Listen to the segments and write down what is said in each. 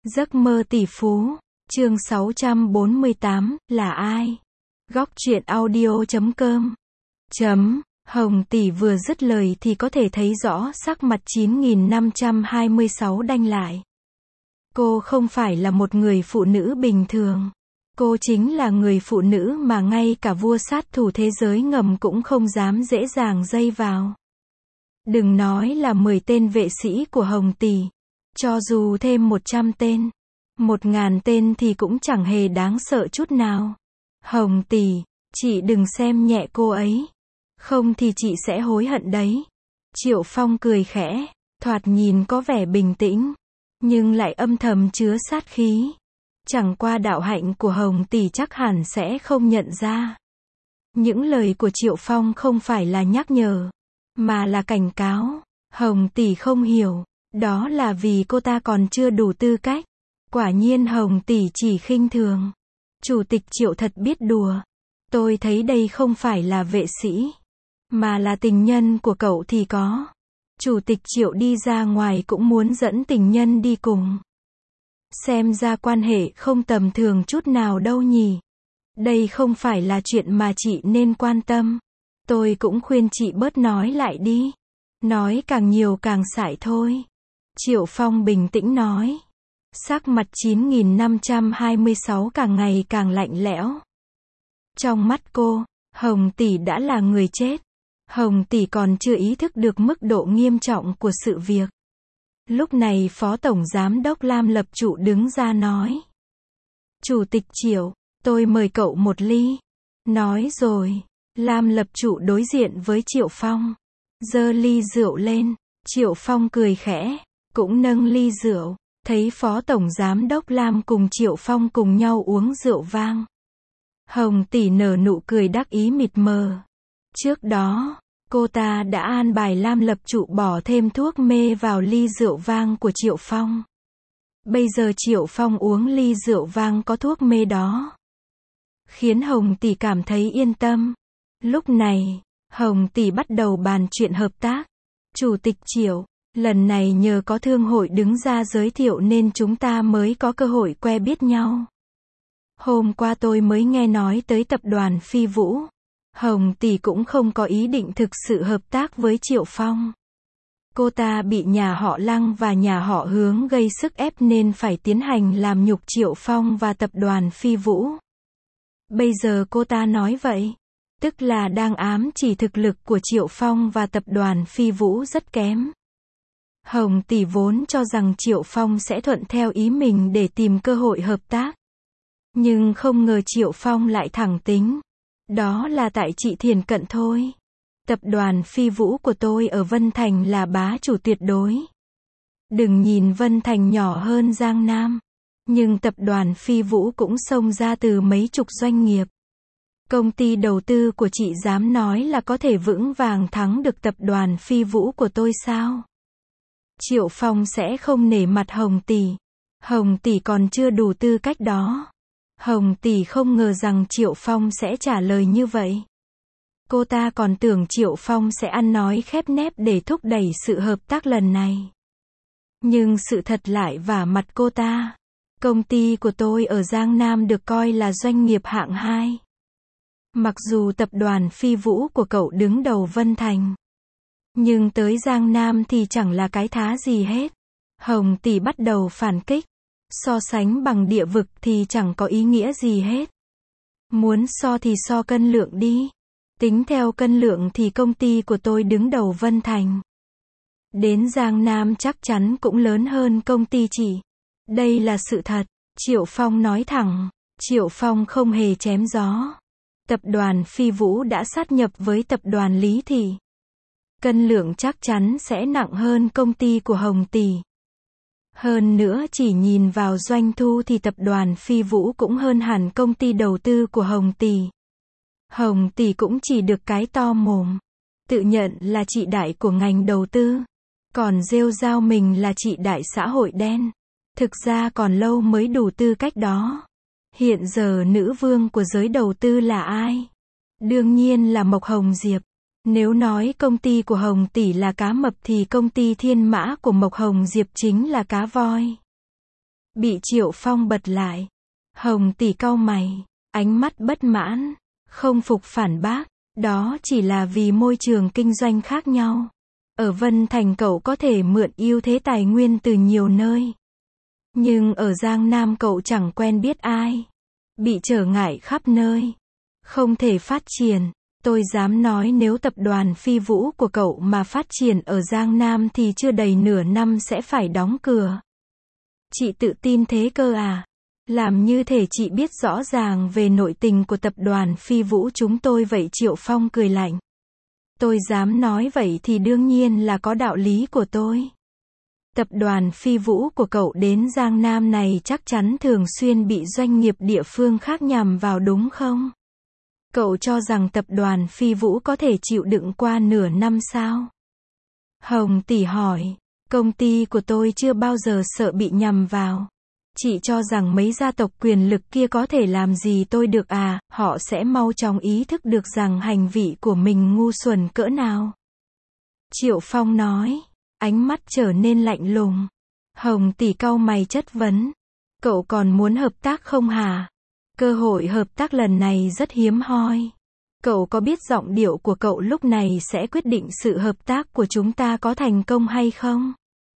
Giấc mơ tỷ phú, chương 648, là ai? Góc truyện audio.com. Hồng tỷ vừa dứt lời thì có thể thấy rõ sắc mặt 9526 đanh lại. Cô không phải là một người phụ nữ bình thường. Cô chính là người phụ nữ mà ngay cả vua sát thủ thế giới ngầm cũng không dám dễ dàng dây vào. Đừng nói là 10 tên vệ sĩ của Hồng tỷ. Cho dù thêm 100 tên, 1000 tên thì cũng chẳng hề đáng sợ chút nào. Hồng tỷ, chị đừng xem nhẹ cô ấy. Không thì chị sẽ hối hận đấy. Triệu Phong cười khẽ, thoạt nhìn có vẻ bình tĩnh, nhưng lại âm thầm chứa sát khí. Chẳng qua đạo hạnh của Hồng tỷ chắc hẳn sẽ không nhận ra. Những lời của Triệu Phong không phải là nhắc nhở, mà là cảnh cáo. Hồng tỷ không hiểu, đó là vì cô ta còn chưa đủ tư cách. Quả nhiên Hồng tỷ chỉ khinh thường. Chủ tịch Triệu thật biết đùa. Tôi thấy đây không phải là vệ sĩ, mà là tình nhân của cậu thì có. Chủ tịch Triệu đi ra ngoài cũng muốn dẫn tình nhân đi cùng. Xem ra quan hệ không tầm thường chút nào đâu nhỉ. Đây không phải là chuyện mà chị nên quan tâm. Tôi cũng khuyên chị bớt nói lại đi. Nói càng nhiều càng sại thôi. Triệu Phong bình tĩnh nói. Sắc mặt 9526 càng ngày càng lạnh lẽo. Trong mắt cô, Hồng tỷ đã là người chết. Hồng tỷ còn chưa ý thức được mức độ nghiêm trọng của sự việc. Lúc này Phó Tổng Giám đốc Lam Lập Trụ đứng ra nói. Chủ tịch Triệu, tôi mời cậu một ly. Nói rồi, Lam Lập Trụ đối diện với Triệu Phong. Giơ ly rượu lên, Triệu Phong cười khẽ, cũng nâng ly rượu. Thấy Phó Tổng Giám đốc Lam cùng Triệu Phong cùng nhau uống rượu vang. Hồng tỷ nở nụ cười đắc ý mịt mờ. Trước đó, cô ta đã an bài Lam Lập Trụ bỏ thêm thuốc mê vào ly rượu vang của Triệu Phong. Bây giờ Triệu Phong uống ly rượu vang có thuốc mê đó, khiến Hồng tỷ cảm thấy yên tâm. Lúc này, Hồng tỷ bắt đầu bàn chuyện hợp tác. Chủ tịch Triệu, lần này nhờ có thương hội đứng ra giới thiệu nên chúng ta mới có cơ hội quen biết nhau. Hôm qua tôi mới nghe nói tới tập đoàn Phi Vũ. Hồng tỷ cũng không có ý định thực sự hợp tác với Triệu Phong. Cô ta bị nhà họ Lăng và nhà họ Hướng gây sức ép nên phải tiến hành làm nhục Triệu Phong và tập đoàn Phi Vũ. Bây giờ cô ta nói vậy, tức là đang ám chỉ thực lực của Triệu Phong và tập đoàn Phi Vũ rất kém. Hồng tỷ vốn cho rằng Triệu Phong sẽ thuận theo ý mình để tìm cơ hội hợp tác. Nhưng không ngờ Triệu Phong lại thẳng tính. Đó là tại chị thiển cận thôi. Tập đoàn Phi Vũ của tôi ở Vân Thành là bá chủ tuyệt đối. Đừng nhìn Vân Thành nhỏ hơn Giang Nam, nhưng tập đoàn Phi Vũ cũng xông ra từ mấy chục doanh nghiệp. Công ty đầu tư của chị dám nói là có thể vững vàng thắng được tập đoàn Phi Vũ của tôi sao? Triệu Phong sẽ không nể mặt Hồng tỷ. Hồng tỷ còn chưa đủ tư cách đó. Hồng tỷ không ngờ rằng Triệu Phong sẽ trả lời như vậy. Cô ta còn tưởng Triệu Phong sẽ ăn nói khép nép để thúc đẩy sự hợp tác lần này. Nhưng sự thật lại vả mặt cô ta. Công ty của tôi ở Giang Nam được coi là doanh nghiệp hạng 2. Mặc dù tập đoàn Phi Vũ của cậu đứng đầu Vân Thành, nhưng tới Giang Nam thì chẳng là cái thá gì hết. Hồng tỷ bắt đầu phản kích. So sánh bằng địa vực thì chẳng có ý nghĩa gì hết. Muốn so thì so cân lượng đi. Tính theo cân lượng thì công ty của tôi đứng đầu Vân Thành. Đến Giang Nam chắc chắn cũng lớn hơn công ty chị. Đây là sự thật. Triệu Phong nói thẳng. Triệu Phong không hề chém gió. Tập đoàn Phi Vũ đã sát nhập với tập đoàn Lý Thị. Cân lượng chắc chắn sẽ nặng hơn công ty của Hồng tỷ. Hơn nữa chỉ nhìn vào doanh thu thì tập đoàn Phi Vũ cũng hơn hẳn công ty đầu tư của Hồng tỷ. Hồng tỷ cũng chỉ được cái to mồm, tự nhận là chị đại của ngành đầu tư, còn rêu rao mình là chị đại xã hội đen. Thực ra còn lâu mới đủ tư cách đó. Hiện giờ nữ vương của giới đầu tư là ai? Đương nhiên là Mộc Hồng Diệp. Nếu nói công ty của Hồng tỷ là cá mập thì công ty Thiên Mã của Mộc Hồng Diệp chính là cá voi. Bị Triệu Phong bật lại. Hồng tỷ cau mày, ánh mắt bất mãn, không phục phản bác, đó chỉ là vì môi trường kinh doanh khác nhau. Ở Vân Thành cậu có thể mượn ưu thế tài nguyên từ nhiều nơi. Nhưng ở Giang Nam cậu chẳng quen biết ai. Bị trở ngại khắp nơi. Không thể phát triển. Tôi dám nói nếu tập đoàn Phi Vũ của cậu mà phát triển ở Giang Nam thì chưa đầy nửa năm sẽ phải đóng cửa. Chị tự tin thế cơ à? Làm như thể chị biết rõ ràng về nội tình của tập đoàn Phi Vũ chúng tôi vậy. Triệu Phong cười lạnh. Tôi dám nói vậy thì đương nhiên là có đạo lý của tôi. Tập đoàn Phi Vũ của cậu đến Giang Nam này chắc chắn thường xuyên bị doanh nghiệp địa phương khác nhằm vào đúng không? Cậu cho rằng tập đoàn Phi Vũ có thể chịu đựng qua nửa năm sao? Hồng tỷ hỏi. Công ty của tôi chưa bao giờ sợ bị nhằm vào. Chị cho rằng mấy gia tộc quyền lực kia có thể làm gì tôi được à? Họ sẽ mau chóng ý thức được rằng hành vi của mình ngu xuẩn cỡ nào. Triệu Phong nói. Ánh mắt trở nên lạnh lùng. Hồng tỷ cau mày chất vấn. Cậu còn muốn hợp tác không hả? Cơ hội hợp tác lần này rất hiếm hoi. Cậu có biết giọng điệu của cậu lúc này sẽ quyết định sự hợp tác của chúng ta có thành công hay không?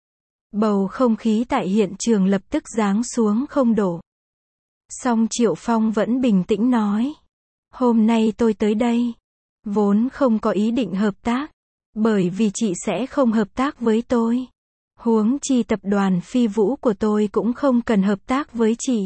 Bầu không khí tại hiện trường lập tức giáng xuống không đổ. Song Triệu Phong vẫn bình tĩnh nói. Hôm nay tôi tới đây. Vốn không có ý định hợp tác. Bởi vì chị sẽ không hợp tác với tôi. Huống chi tập đoàn Phi Vũ của tôi cũng không cần hợp tác với chị.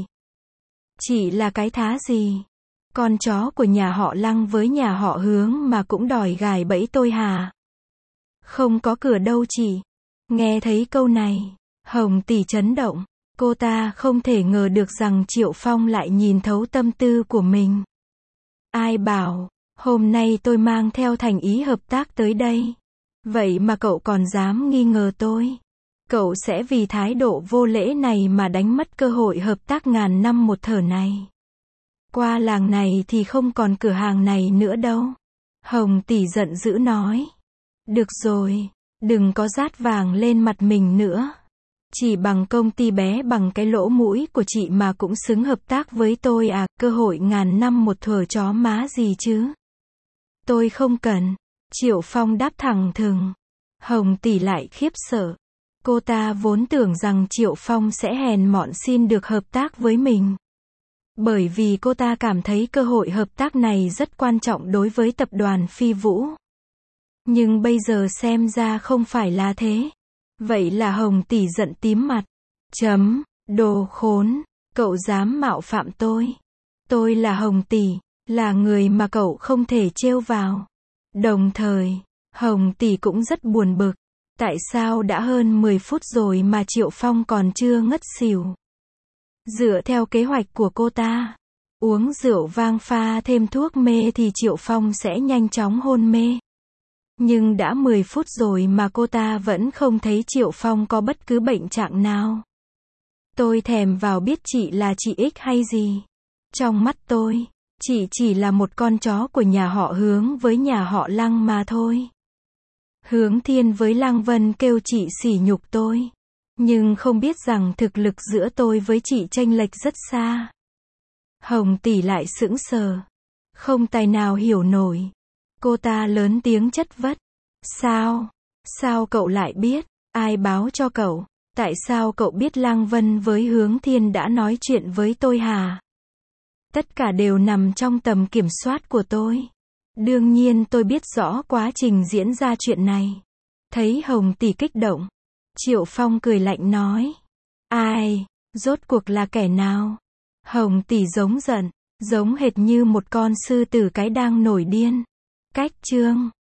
Chị là cái thá gì? Con chó của nhà họ Lăng với nhà họ Hướng mà cũng đòi gài bẫy tôi hả? Không có cửa đâu chị. Nghe thấy câu này, Hồng tỷ chấn động. Cô ta không thể ngờ được rằng Triệu Phong lại nhìn thấu tâm tư của mình. Ai bảo, hôm nay tôi mang theo thành ý hợp tác tới đây. Vậy mà cậu còn dám nghi ngờ tôi. Cậu sẽ vì thái độ vô lễ này mà đánh mất cơ hội hợp tác ngàn năm một thở này. Qua làng này thì không còn cửa hàng này nữa đâu. Hồng tỷ giận dữ nói. Được rồi, đừng có dát vàng lên mặt mình nữa. Chỉ bằng công ty bé bằng cái lỗ mũi của chị mà cũng xứng hợp tác với tôi à? Cơ hội ngàn năm một thở chó má gì chứ? Tôi không cần. Triệu Phong đáp thẳng thừng. Hồng tỷ lại khiếp sợ. Cô ta vốn tưởng rằng Triệu Phong sẽ hèn mọn xin được hợp tác với mình. Bởi vì cô ta cảm thấy cơ hội hợp tác này rất quan trọng đối với tập đoàn Phi Vũ. Nhưng bây giờ xem ra không phải là thế. Vậy là Hồng tỷ giận tím mặt. Đồ khốn, cậu dám mạo phạm tôi. Tôi là Hồng tỷ, là người mà cậu không thể trêu vào. Đồng thời, Hồng tỷ cũng rất buồn bực. Tại sao đã hơn 10 phút rồi mà Triệu Phong còn chưa ngất xỉu? Dựa theo kế hoạch của cô ta, uống rượu vang pha thêm thuốc mê thì Triệu Phong sẽ nhanh chóng hôn mê. Nhưng đã 10 phút rồi mà cô ta vẫn không thấy Triệu Phong có bất cứ bệnh trạng nào. Tôi thèm vào biết chị là chị X hay gì. Trong mắt tôi, chị chỉ là một con chó của nhà họ Hướng với nhà họ Lăng mà thôi. Hướng Thiên với Lăng Vân kêu chị sỉ nhục tôi. Nhưng không biết rằng thực lực giữa tôi với chị chênh lệch rất xa. Hồng tỷ lại sững sờ. Không tài nào hiểu nổi. Cô ta lớn tiếng chất vấn. Sao? Sao cậu lại biết? Ai báo cho cậu? Tại sao cậu biết Lăng Vân với Hướng Thiên đã nói chuyện với tôi hả? Tất cả đều nằm trong tầm kiểm soát của tôi. Đương nhiên tôi biết rõ quá trình diễn ra chuyện này. Thấy Hồng tỷ kích động, Triệu Phong cười lạnh nói. Ai? Rốt cuộc là kẻ nào? Hồng tỷ giống giận, giống hệt như một con sư tử cái đang nổi điên. Cách chương